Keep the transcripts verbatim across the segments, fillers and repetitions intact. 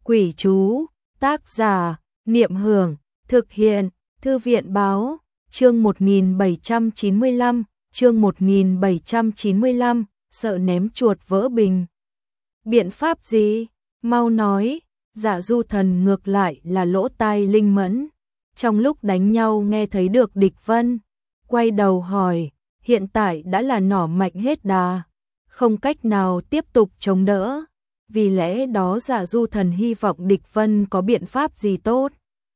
Quỷ chú, tác giả, Niệm Hưởng, thực hiện, Thư viện báo, chương một nghìn bảy trăm chín mươi lăm, chương một nghìn bảy trăm chín mươi lăm, sợ ném chuột vỡ bình. Biện pháp gì? Mau nói. Dạ Du Thần ngược lại là lỗ tai linh mẫn. Trong lúc đánh nhau nghe thấy được địch vân. Quay đầu hỏi, hiện tại đã là nỏ mạnh hết đà. Không cách nào tiếp tục chống đỡ. Vì lẽ đó Dạ Du Thần hy vọng địch vân có biện pháp gì tốt.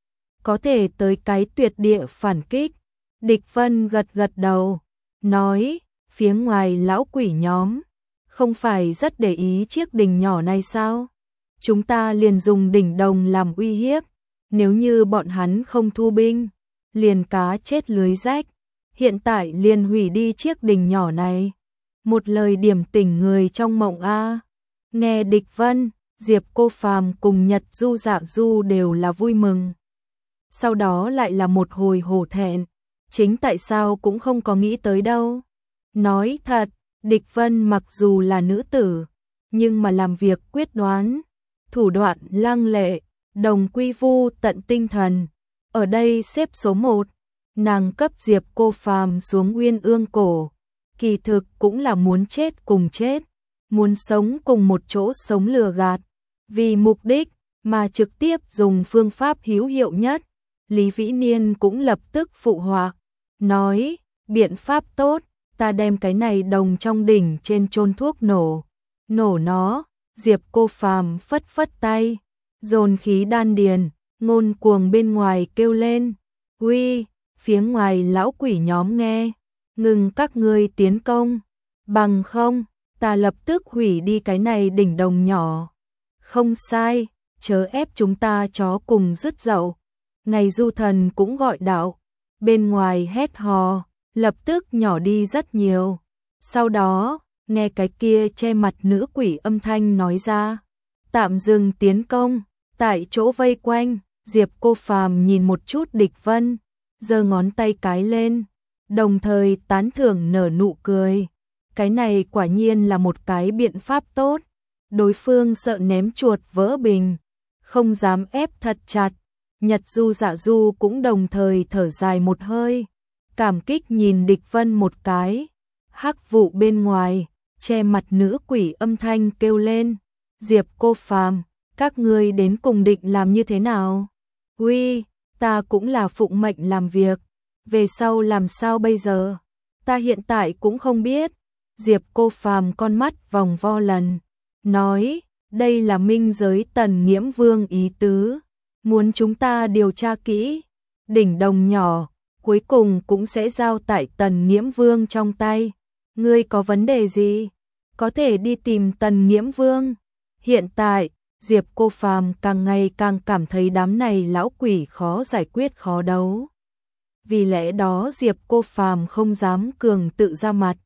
Có thể tới cái tuyệt địa phản kích. Địch vân gật gật đầu. Nói, phía ngoài lão quỷ nhóm. Không phải rất để ý chiếc đỉnh nhỏ này sao? Chúng ta liền dùng đỉnh đồng làm uy hiếp. Nếu như bọn hắn không thu binh, liền cá chết lưới rách. Hiện tại liền hủy đi chiếc đỉnh nhỏ này. Một lời điểm tỉnh người trong mộng a. Nghe địch vân, Diệp Cô Phàm cùng Nhật Du Dạ Du đều là vui mừng. Sau đó lại là một hồi hổ thẹn. Chính tại sao cũng không có nghĩ tới đâu. Nói thật, địch vân mặc dù là nữ tử, nhưng mà làm việc quyết đoán, thủ đoạn lăng lệ, đồng quy vu tận tinh thần. Ở đây xếp số một, nàng cấp Diệp Cô Phàm xuống Uyên Ương Cổ. Kỳ thực cũng là muốn chết cùng chết, muốn sống cùng một chỗ sống lừa gạt. Vì mục đích mà trực tiếp dùng phương pháp hữu hiệu nhất. Lý Vĩ Niên cũng lập tức phụ họa, nói, biện pháp tốt, ta đem cái này đồng trong đỉnh trên chôn thuốc nổ. Nổ nó. Diệp Cô Phàm phất phất tay, dồn khí đan điền, ngôn cuồng bên ngoài kêu lên, uy, phía ngoài lão quỷ nhóm nghe, ngừng các ngươi tiến công, bằng không, ta lập tức hủy đi cái này đỉnh đồng nhỏ. Không sai, chớ ép chúng ta chó cùng dứt dậu. Ngày Du Thần cũng gọi đạo, bên ngoài hét hò, lập tức nhỏ đi rất nhiều. Sau đó, nghe cái kia che mặt nữ quỷ âm thanh nói ra, tạm dừng tiến công, tại chỗ vây quanh. Diệp Cô Phàm nhìn một chút địch vân, giơ ngón tay cái lên, đồng thời tán thưởng nở nụ cười. Cái này quả nhiên là một cái biện pháp tốt. Đối phương sợ ném chuột vỡ bình, không dám ép thật chặt. Nhật Du Dạ Du cũng đồng thời thở dài một hơi, cảm kích nhìn địch vân một cái. Hắc vụ bên ngoài, che mặt nữ quỷ âm thanh kêu lên, Diệp Cô Phàm, các ngươi đến cùng định làm như thế nào? Uy, ta cũng là phụng mệnh làm việc, về sau làm sao bây giờ? Ta hiện tại cũng không biết. Diệp Cô Phàm con mắt vòng vo lần, nói, đây là minh giới Tần Nghiễm Vương ý tứ, muốn chúng ta điều tra kỹ, đỉnh đồng nhỏ, cuối cùng cũng sẽ giao tại Tần Nghiễm Vương trong tay. Ngươi có vấn đề gì? Có thể đi tìm Tần Nghiễm Vương. Hiện tại, Diệp Cô Phàm càng ngày càng cảm thấy đám này lão quỷ khó giải quyết khó đấu. Vì lẽ đó Diệp Cô Phàm không dám cường tự ra mặt,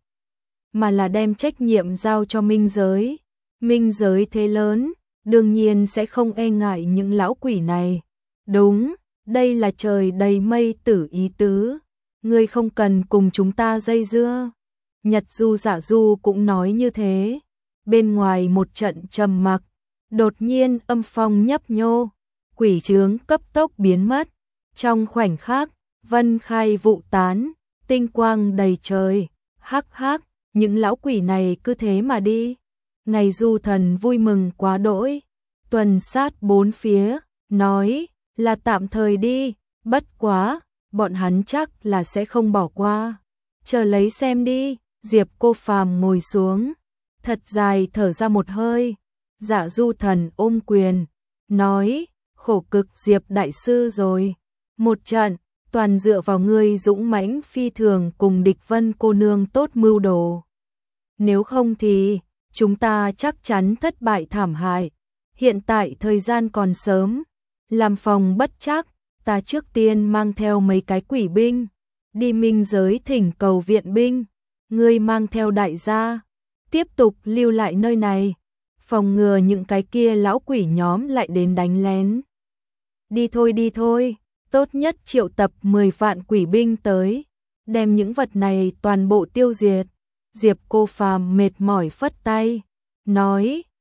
mà là đem trách nhiệm giao cho minh giới. Minh giới thế lớn, đương nhiên sẽ không e ngại những lão quỷ này. Đúng, đây là trời đầy mây tử ý tứ. Ngươi không cần cùng chúng ta dây dưa. Nhật Du Dạ Du cũng nói như thế. Bên ngoài một trận trầm mặc, đột nhiên âm phong nhấp nhô, quỷ chướng cấp tốc biến mất. Trong khoảnh khắc, vân khai vụ tán, tinh quang đầy trời. Hắc hắc, những lão quỷ này cứ thế mà đi. Ngày Du Thần vui mừng quá đỗi, tuần sát bốn phía, nói là tạm thời đi, bất quá, bọn hắn chắc là sẽ không bỏ qua. Chờ lấy xem đi. Diệp Cô Phàm ngồi xuống, thật dài thở ra một hơi. Dạ Du Thần ôm quyền, nói, khổ cực Diệp đại sư rồi. Một trận, toàn dựa vào ngươi dũng mãnh phi thường cùng địch vân cô nương tốt mưu đồ. Nếu không thì, chúng ta chắc chắn thất bại thảm hại. Hiện tại thời gian còn sớm, làm phòng bất chắc, ta trước tiên mang theo mấy cái quỷ binh, đi minh giới thỉnh cầu viện binh. Ngươi mang theo đại gia, tiếp tục lưu lại nơi này, phòng ngừa những cái kia lão quỷ nhóm lại đến đánh lén. Đi thôi đi thôi, tốt nhất triệu tập mười vạn quỷ binh tới, đem những vật này toàn bộ tiêu diệt. Diệp Cô Phàm mệt mỏi phất tay, nói,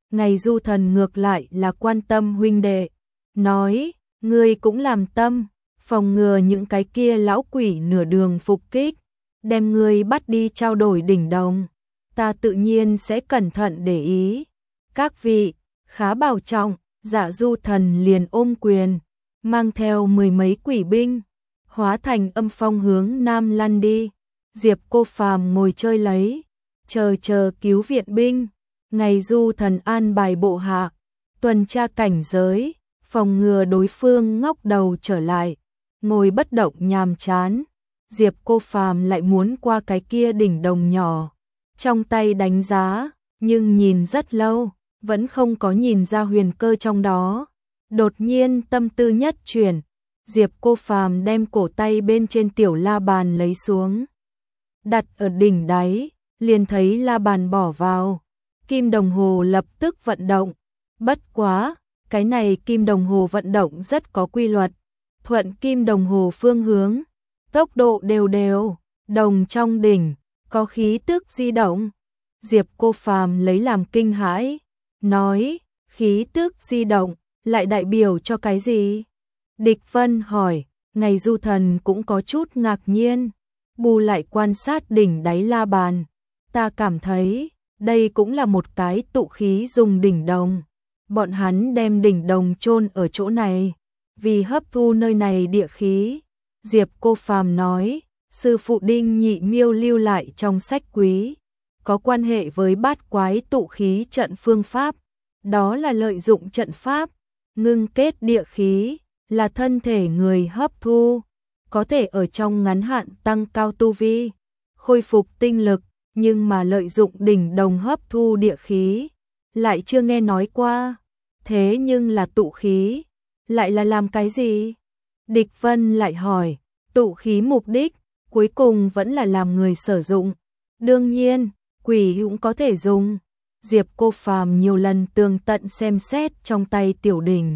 Ngày Du Thần ngược lại là quan tâm huynh đệ, nói, ngươi cũng làm tâm, phòng ngừa những cái kia lão quỷ nửa đường phục kích, đem ngươi bắt đi trao đổi đỉnh đồng, ta tự nhiên sẽ cẩn thận để ý. Các vị, khá bảo trọng. Dạ Du Thần liền ôm quyền, mang theo mười mấy quỷ binh, hóa thành âm phong hướng nam lăn đi. Diệp Cô Phàm ngồi chơi lấy, chờ chờ cứu viện binh. Ngày Du Thần an bài bộ hạ, tuần tra cảnh giới, phòng ngừa đối phương ngóc đầu trở lại, ngồi bất động nhàm chán. Diệp Cô Phàm lại muốn qua cái kia đỉnh đồng nhỏ, trong tay đánh giá, nhưng nhìn rất lâu, vẫn không có nhìn ra huyền cơ trong đó. Đột nhiên tâm tư nhất chuyển, Diệp Cô Phàm đem cổ tay bên trên tiểu la bàn lấy xuống, đặt ở đỉnh đáy, liền thấy la bàn bỏ vào, kim đồng hồ lập tức vận động. Bất quá, cái này kim đồng hồ vận động rất có quy luật, thuận kim đồng hồ phương hướng, tốc độ đều đều, đồng trong đỉnh, có khí tức di động. Diệp Cô Phàm lấy làm kinh hãi, nói, khí tức di động, lại đại biểu cho cái gì? Địch Vân hỏi, Ngày Du Thần cũng có chút ngạc nhiên, bù lại quan sát đỉnh đáy la bàn, ta cảm thấy, đây cũng là một cái tụ khí dùng đỉnh đồng. Bọn hắn đem đỉnh đồng chôn ở chỗ này, vì hấp thu nơi này địa khí. Diệp Cô Phàm nói, sư phụ Đinh Nhị Miêu lưu lại trong sách quý, có quan hệ với bát quái tụ khí trận phương pháp, đó là lợi dụng trận pháp, ngưng kết địa khí, là thân thể người hấp thu, có thể ở trong ngắn hạn tăng cao tu vi, khôi phục tinh lực, nhưng mà lợi dụng đỉnh đồng hấp thu địa khí, lại chưa nghe nói qua. Thế nhưng là tụ khí, lại là làm cái gì? Địch Vân lại hỏi, tụ khí mục đích, cuối cùng vẫn là làm người sử dụng. Đương nhiên, quỷ cũng có thể dùng. Diệp Cô Phàm nhiều lần tường tận xem xét trong tay tiểu đỉnh,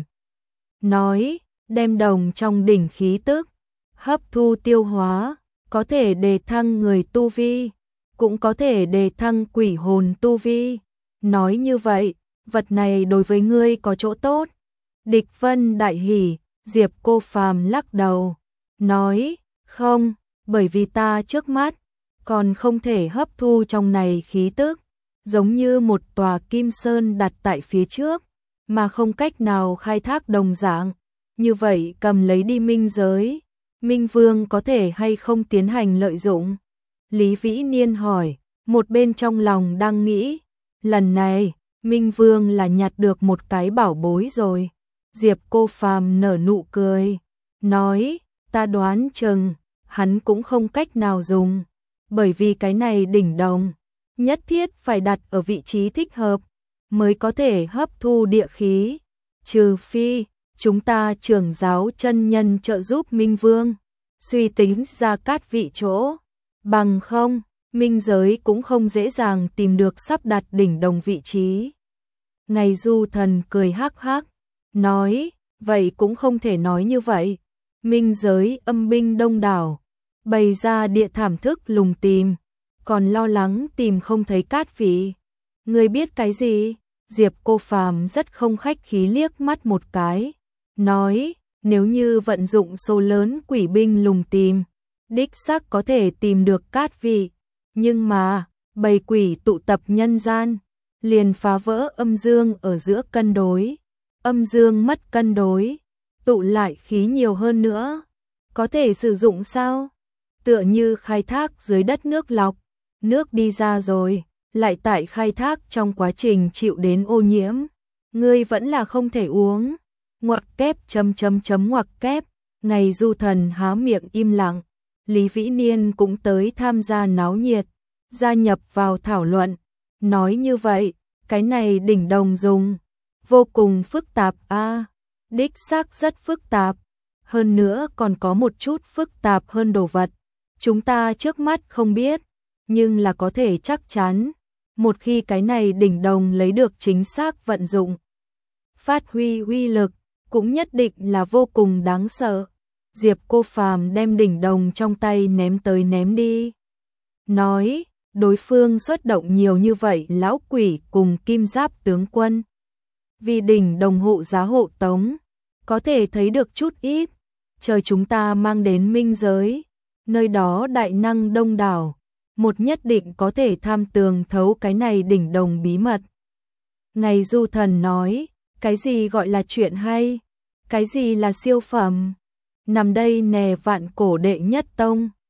nói, đem đồng trong đỉnh khí tức, hấp thu tiêu hóa, có thể đề thăng người tu vi, cũng có thể đề thăng quỷ hồn tu vi. Nói như vậy, vật này đối với ngươi có chỗ tốt. Địch Vân đại hỉ. Diệp Cô Phàm lắc đầu, nói, không, bởi vì ta trước mắt, còn không thể hấp thu trong này khí tức, giống như một tòa kim sơn đặt tại phía trước, mà không cách nào khai thác đồng dạng. Như vậy cầm lấy đi minh giới, Minh Vương có thể hay không tiến hành lợi dụng? Lý Vĩ Niên hỏi, một bên trong lòng đang nghĩ, lần này, Minh Vương là nhặt được một cái bảo bối rồi. Diệp Cô Phàm nở nụ cười, nói, ta đoán chừng, hắn cũng không cách nào dùng, bởi vì cái này đỉnh đồng, nhất thiết phải đặt ở vị trí thích hợp, mới có thể hấp thu địa khí, trừ phi, chúng ta trưởng giáo chân nhân trợ giúp Minh Vương, suy tính ra cát vị chỗ, bằng không, minh giới cũng không dễ dàng tìm được sắp đặt đỉnh đồng vị trí. Ngày Du Thần cười hắc hắc, nói, vậy cũng không thể nói như vậy. Minh giới âm binh đông đảo, bày ra địa thảm thức lùng tìm, còn lo lắng tìm không thấy cát vị. Ngươi biết cái gì? Diệp Cô Phàm rất không khách khí liếc mắt một cái, nói, nếu như vận dụng số lớn quỷ binh lùng tìm, đích xác có thể tìm được cát vị, nhưng mà, bầy quỷ tụ tập nhân gian, liền phá vỡ âm dương ở giữa cân đối. Âm dương mất cân đối, tụ lại khí nhiều hơn nữa, có thể sử dụng sao? Tựa như khai thác dưới đất nước lọc, nước đi ra rồi, lại tại khai thác trong quá trình chịu đến ô nhiễm, ngươi vẫn là không thể uống. Ngoặc kép chấm chấm chấm ngoặc kép. Ngày Du Thần há miệng im lặng, Lý Vĩ Niên cũng tới tham gia náo nhiệt, gia nhập vào thảo luận, nói như vậy, cái này đỉnh đồng dùng vô cùng phức tạp a, à, đích xác rất phức tạp, hơn nữa còn có một chút phức tạp hơn đồ vật, chúng ta trước mắt không biết, nhưng là có thể chắc chắn, một khi cái này đỉnh đồng lấy được chính xác vận dụng, phát huy uy lực, cũng nhất định là vô cùng đáng sợ. Diệp Cô Phàm đem đỉnh đồng trong tay ném tới ném đi, nói, đối phương xuất động nhiều như vậy lão quỷ cùng kim giáp tướng quân. Vì đỉnh đồng hộ giá hộ tống, có thể thấy được chút ít, chờ chúng ta mang đến minh giới, nơi đó đại năng đông đảo, một nhất định có thể tham tường thấu cái này đỉnh đồng bí mật. Ngày Du Thần nói, cái gì gọi là chuyện hay, cái gì là siêu phẩm, nằm đây nè vạn cổ đệ nhất tông.